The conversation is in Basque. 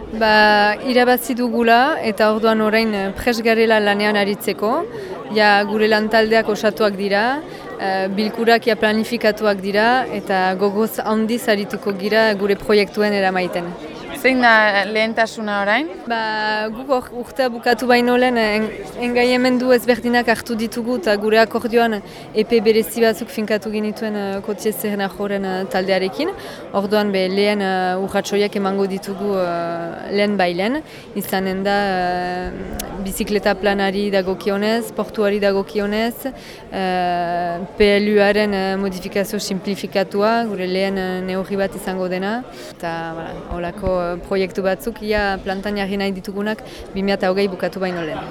Irabazi dugula eta orduan orain prest garela lanean aritzeko. Ja, gure lantaldeak osatuak dira, bilkurak planifikatuak dira eta gogoz handiz arituko gira gure proiektuen eramaiten. Zein da lehentasuna orain? Guk urtea bukatu baino lehen engaiamendu ezberdinak hartu ditugu eta gure akordioan epe berezi batzuk finkatu genituen Kotiez Zernajoren taldearekin. Orduan lehen urratsoiak emango ditugu lehen bailen. Izanen da bizikleta planari dagokionez, portuari dagokionez, PLU-aren modifikazio simplifikatua, gure lehen neurri bat izango dena. Eta holako proiektu batzuk plantan jarri nahi ditugunak 2020 bukatu baino lehen.